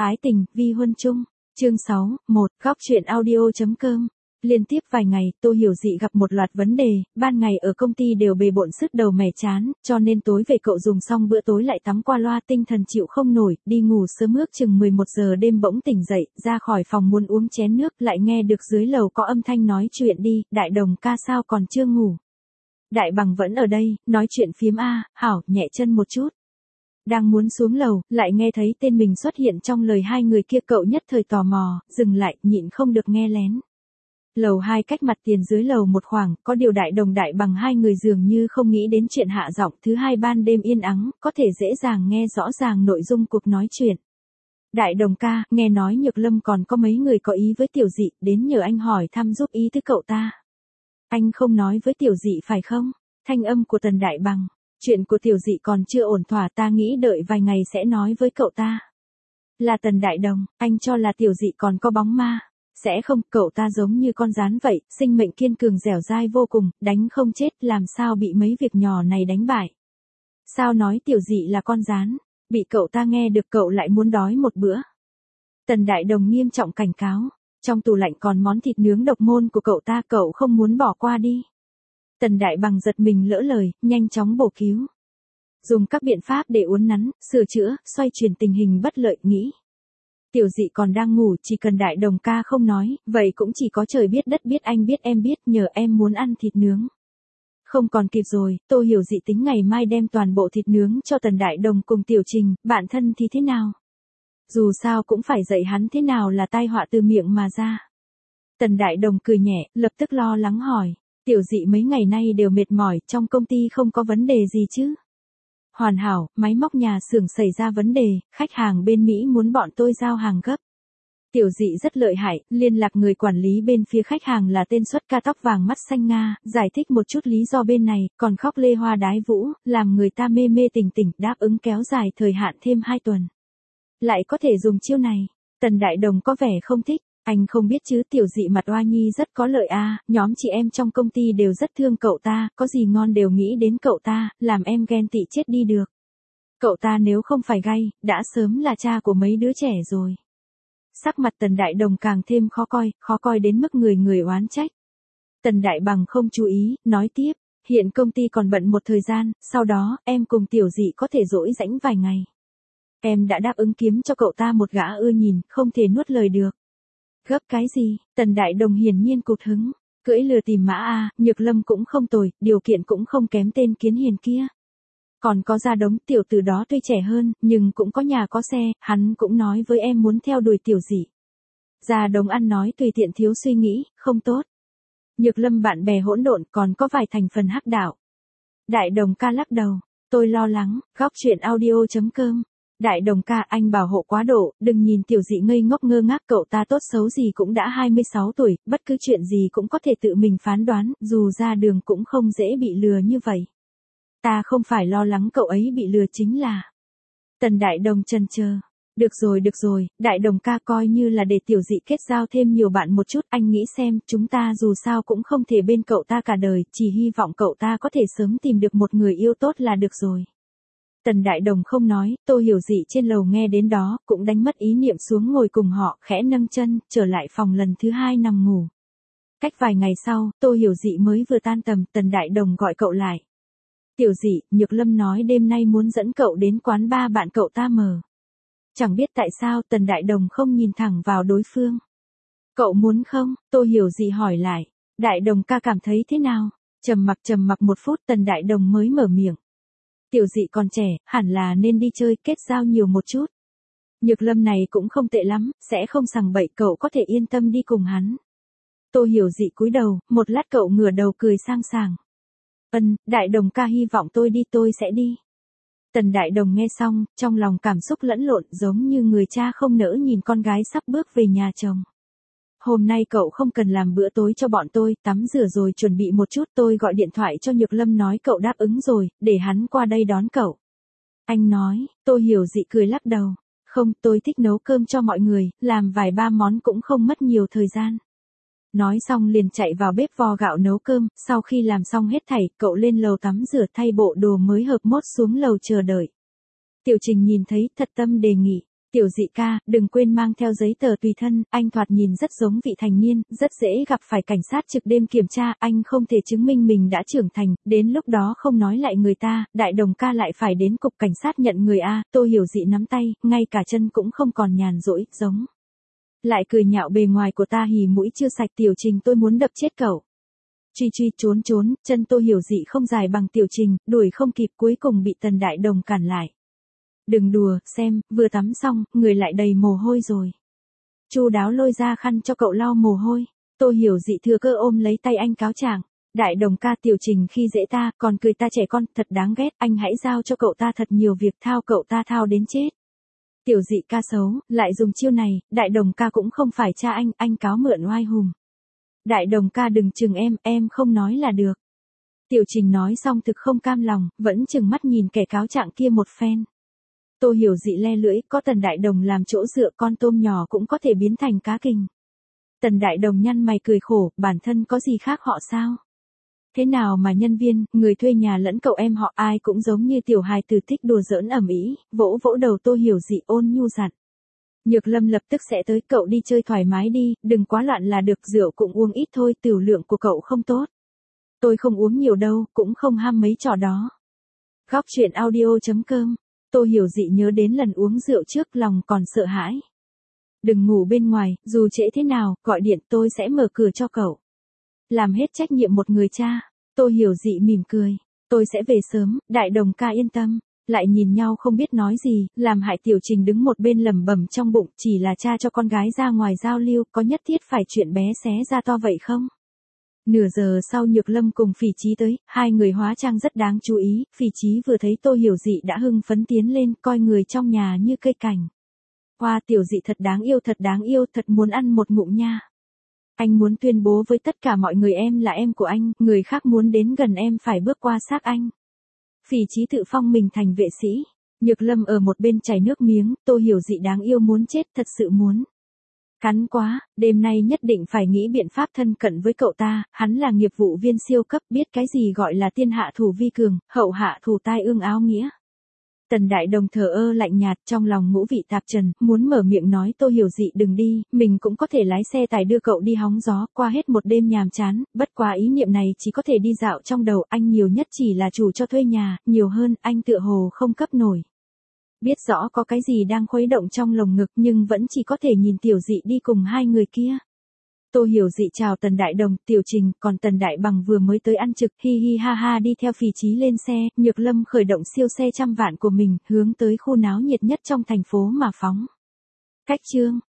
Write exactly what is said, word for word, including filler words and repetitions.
Ái tình, vi huân chung. Chương sáu, một, góc truyện audio.com. Liên tiếp vài ngày, Tô Hiểu Dị gặp một loạt vấn đề, ban ngày ở công ty đều bề bộn sứt đầu mẻ chán, cho nên tối về cậu dùng xong bữa tối lại tắm qua loa, tinh thần chịu không nổi, đi ngủ sớm ước chừng mười một giờ đêm bỗng tỉnh dậy, ra khỏi phòng muốn uống chén nước, lại nghe được dưới lầu có âm thanh nói chuyện đi, Đại Đồng ca sao còn chưa ngủ. Đại Bằng vẫn ở đây, nói chuyện phiếm a, hảo, nhẹ chân một chút. Đang muốn xuống lầu, lại nghe thấy tên mình xuất hiện trong lời hai người kia, cậu nhất thời tò mò, dừng lại, nhịn không được nghe lén. Lầu hai cách mặt tiền dưới lầu một khoảng, có điều Đại Đồng Đại Bằng hai người dường như không nghĩ đến chuyện hạ giọng. Thứ hai, ban đêm yên ắng, có thể dễ dàng nghe rõ ràng nội dung cuộc nói chuyện. Đại Đồng ca, nghe nói Nhược Lâm còn có mấy người có ý với Tiểu Dị, đến nhờ anh hỏi thăm giúp ý tứ cậu ta. Anh không nói với Tiểu Dị phải không? Thanh âm của Tần Đại Bằng. Chuyện của Tiểu Dị còn chưa ổn thỏa, ta nghĩ đợi vài ngày sẽ nói với cậu ta. Là Tần Đại Đồng, anh cho là Tiểu Dị còn có bóng ma. Sẽ không, cậu ta giống như con gián vậy, sinh mệnh kiên cường dẻo dai vô cùng, đánh không chết, làm sao bị mấy việc nhỏ này đánh bại. Sao nói Tiểu Dị là con gián, bị cậu ta nghe được cậu lại muốn đói một bữa. Tần Đại Đồng nghiêm trọng cảnh cáo, trong tủ lạnh còn món thịt nướng độc môn của cậu ta, cậu không muốn bỏ qua đi. Tần Đại Bằng giật mình lỡ lời, nhanh chóng bổ cứu. Dùng các biện pháp để uốn nắn, sửa chữa, xoay chuyển tình hình bất lợi, nghĩ. Tiểu Dị còn đang ngủ, chỉ cần Đại Đồng ca không nói, vậy cũng chỉ có trời biết đất biết anh biết em biết, nhờ em muốn ăn thịt nướng. Không còn kịp rồi, Tô Hiểu Dị tính ngày mai đem toàn bộ thịt nướng cho Tần Đại Đồng cùng Tiểu Trình, bạn thân thì thế nào? Dù sao cũng phải dạy hắn thế nào là tai họa từ miệng mà ra. Tần Đại Đồng cười nhẹ, lập tức lo lắng hỏi. Tiểu Dị mấy ngày nay đều mệt mỏi, trong công ty không có vấn đề gì chứ? Hoàn hảo, máy móc nhà xưởng xảy ra vấn đề, khách hàng bên Mỹ muốn bọn tôi giao hàng gấp. Tiểu Dị rất lợi hại, liên lạc người quản lý bên phía khách hàng là tên xuất ca tóc vàng mắt xanh Nga, giải thích một chút lý do bên này, còn khóc lê hoa đái vũ, làm người ta mê mê tỉnh tỉnh, đáp ứng kéo dài thời hạn thêm hai tuần. Lại có thể dùng chiêu này, Tần Đại Đồng có vẻ không thích. Anh không biết chứ, Tiểu Dị mặt oa nhi rất có lợi a, à, nhóm chị em trong công ty đều rất thương cậu ta, có gì ngon đều nghĩ đến cậu ta, làm em ghen tị chết đi được. Cậu ta nếu không phải gay, đã sớm là cha của mấy đứa trẻ rồi. Sắc mặt Tần Đại Đồng càng thêm khó coi, khó coi đến mức người người oán trách. Tần Đại Bằng không chú ý, nói tiếp, hiện công ty còn bận một thời gian, sau đó, em cùng Tiểu Dị có thể rỗi rãnh vài ngày. Em đã đáp ứng kiếm cho cậu ta một gã ưa nhìn, không thể nuốt lời được. Gấp cái gì? Tần Đại Đồng hiển nhiên cụt hứng, cưỡi lừa tìm mã a, Nhược Lâm cũng không tồi, điều kiện cũng không kém tên Kiến Hiền kia. Còn có Gia Đống, tiểu tử đó tuy trẻ hơn, nhưng cũng có nhà có xe, hắn cũng nói với em muốn theo đuổi Tiểu Dị. Gia Đống ăn nói tùy tiện thiếu suy nghĩ, không tốt. Nhược Lâm bạn bè hỗn độn, còn có vài thành phần hắc đạo. Đại Đồng ca lắc đầu, tôi lo lắng, góc truyện audio.com. Đại Đồng ca, anh bảo hộ quá độ, đừng nhìn Tiểu Dị ngây ngốc ngơ ngác, cậu ta tốt xấu gì cũng đã hai mươi sáu tuổi, bất cứ chuyện gì cũng có thể tự mình phán đoán, dù ra đường cũng không dễ bị lừa như vậy. Ta không phải lo lắng cậu ấy bị lừa, chính là... Tần Đại Đồng chần chờ. Được rồi được rồi, Đại Đồng ca, coi như là để Tiểu Dị kết giao thêm nhiều bạn một chút, anh nghĩ xem, chúng ta dù sao cũng không thể bên cậu ta cả đời, chỉ hy vọng cậu ta có thể sớm tìm được một người yêu tốt là được rồi. Tần Đại Đồng không nói, Tô Hiểu Dị trên lầu nghe đến đó, cũng đánh mất ý niệm xuống ngồi cùng họ, khẽ nâng chân, trở lại phòng lần thứ hai nằm ngủ. Cách vài ngày sau, Tô Hiểu Dị mới vừa tan tầm, Tần Đại Đồng gọi cậu lại. Tiểu Dị, Nhược Lâm nói đêm nay muốn dẫn cậu đến quán bar bạn cậu ta mở. Chẳng biết tại sao Tần Đại Đồng không nhìn thẳng vào đối phương. Cậu muốn không? Tô Hiểu Dị hỏi lại. Đại Đồng ca cảm thấy thế nào? Trầm mặc trầm mặc một phút, Tần Đại Đồng mới mở miệng. Tiểu Dị còn trẻ, hẳn là nên đi chơi, kết giao nhiều một chút. Nhược Lâm này cũng không tệ lắm, sẽ không sằng bậy, cậu có thể yên tâm đi cùng hắn. Tô Hiểu Dị cúi đầu, một lát cậu ngửa đầu cười sang sảng. Ân, Đại Đồng ca hy vọng tôi đi, tôi sẽ đi. Tần Đại Đồng nghe xong, trong lòng cảm xúc lẫn lộn, giống như người cha không nỡ nhìn con gái sắp bước về nhà chồng. Hôm nay cậu không cần làm bữa tối cho bọn tôi, tắm rửa rồi chuẩn bị một chút, tôi gọi điện thoại cho Nhược Lâm nói cậu đáp ứng rồi, để hắn qua đây đón cậu. Anh nói, Tô Hiểu Dị cười lắc đầu. Không, tôi thích nấu cơm cho mọi người, làm vài ba món cũng không mất nhiều thời gian. Nói xong liền chạy vào bếp vo gạo nấu cơm, sau khi làm xong hết thảy, cậu lên lầu tắm rửa thay bộ đồ mới hợp mốt xuống lầu chờ đợi. Tiểu Trình nhìn thấy, thật tâm đề nghị. Tiểu Dị ca, đừng quên mang theo giấy tờ tùy thân, anh thoạt nhìn rất giống vị thành niên, rất dễ gặp phải cảnh sát trực đêm kiểm tra, anh không thể chứng minh mình đã trưởng thành, đến lúc đó không nói lại người ta, Đại Đồng ca lại phải đến cục cảnh sát nhận người a. Tô Hiểu Dị nắm tay, ngay cả chân cũng không còn nhàn rỗi, giống. Lại cười nhạo bề ngoài của ta hì mũi chưa sạch. Tiểu Trình, tôi muốn đập chết cậu. Truy truy trốn trốn, chân Tô Hiểu Dị không dài bằng Tiểu Trình, đuổi không kịp, cuối cùng bị Tần Đại Đồng cản lại. Đừng đùa, xem, vừa tắm xong, người lại đầy mồ hôi rồi. Chu Đáo lôi ra khăn cho cậu lau mồ hôi. Tô Hiểu Dị thừa cơ ôm lấy tay anh cáo trạng. Đại Đồng ca, Tiểu Trình khi dễ ta, còn cười ta trẻ con, thật đáng ghét, anh hãy giao cho cậu ta thật nhiều việc, thao cậu ta thao đến chết. Tiểu Dị ca xấu, lại dùng chiêu này, Đại Đồng ca cũng không phải cha anh, anh cáo mượn oai hùng. Đại Đồng ca đừng chừng em, em không nói là được. Tiểu Trình nói xong thực không cam lòng, vẫn chừng mắt nhìn kẻ cáo trạng kia một phen. Tô Hiểu Dị le lưỡi, có Tần Đại Đồng làm chỗ dựa, con tôm nhỏ cũng có thể biến thành cá kình. Tần Đại Đồng nhăn mày cười khổ, bản thân có gì khác họ sao? Thế nào mà nhân viên, người thuê nhà lẫn cậu em họ ai cũng giống như tiểu hài tử thích đùa giỡn ầm ĩ, vỗ vỗ đầu Tô Hiểu Dị ôn nhu dặn. Nhược Lâm lập tức sẽ tới, cậu đi chơi thoải mái đi, đừng quá loạn là được, rượu cũng uống ít thôi, tiểu lượng của cậu không tốt. Tôi không uống nhiều đâu, cũng không ham mấy trò đó. Góc truyện audio chấm com. Tô Hiểu Dị nhớ đến lần uống rượu trước, lòng còn sợ hãi. Đừng ngủ bên ngoài, dù trễ thế nào, gọi điện tôi sẽ mở cửa cho cậu. Làm hết trách nhiệm một người cha. Tô Hiểu Dị mỉm cười. Tôi sẽ về sớm, Đại Đồng ca yên tâm. Lại nhìn nhau không biết nói gì, làm hại Tiểu Trình đứng một bên lẩm bẩm trong bụng, chỉ là cha cho con gái ra ngoài giao lưu, có nhất thiết phải chuyện bé xé ra to vậy không? Nửa giờ sau Nhược Lâm cùng Phỉ Chí tới, hai người hóa trang rất đáng chú ý, Phỉ Chí vừa thấy Tô Hiểu Dị đã hưng phấn tiến lên, coi người trong nhà như cây cảnh. Hoa, Tiểu Dị thật đáng yêu, thật đáng yêu, thật muốn ăn một ngụm nha. Anh muốn tuyên bố với tất cả mọi người em là em của anh, người khác muốn đến gần em phải bước qua xác anh. Phỉ Chí tự phong mình thành vệ sĩ. Nhược Lâm ở một bên chảy nước miếng, Tô Hiểu Dị đáng yêu muốn chết, thật sự muốn. Cắn quá, đêm nay nhất định phải nghĩ biện pháp thân cận với cậu ta, hắn là nghiệp vụ viên siêu cấp, biết cái gì gọi là tiên hạ thủ vi cường, hậu hạ thủ tai ương áo nghĩa. Tần Đại Đồng thờ ơ lạnh nhạt, trong lòng ngũ vị tạp trần, muốn mở miệng nói Tô Hiểu Dị đừng đi, mình cũng có thể lái xe tải đưa cậu đi hóng gió, qua hết một đêm nhàm chán, bất quá ý niệm này chỉ có thể đi dạo trong đầu, anh nhiều nhất chỉ là chủ cho thuê nhà, nhiều hơn, anh tựa hồ không cấp nổi. Biết rõ có cái gì đang khuấy động trong lồng ngực nhưng vẫn chỉ có thể nhìn Tiểu Dị đi cùng hai người kia. Tô Hiểu Dị chào Tần Đại Đồng, Tiểu Trình, còn Tần Đại Bằng vừa mới tới ăn trực, hi hi ha ha đi theo Phỉ Chí lên xe, Nhược Lâm khởi động siêu xe trăm vạn của mình, hướng tới khu náo nhiệt nhất trong thành phố mà phóng. Cách chương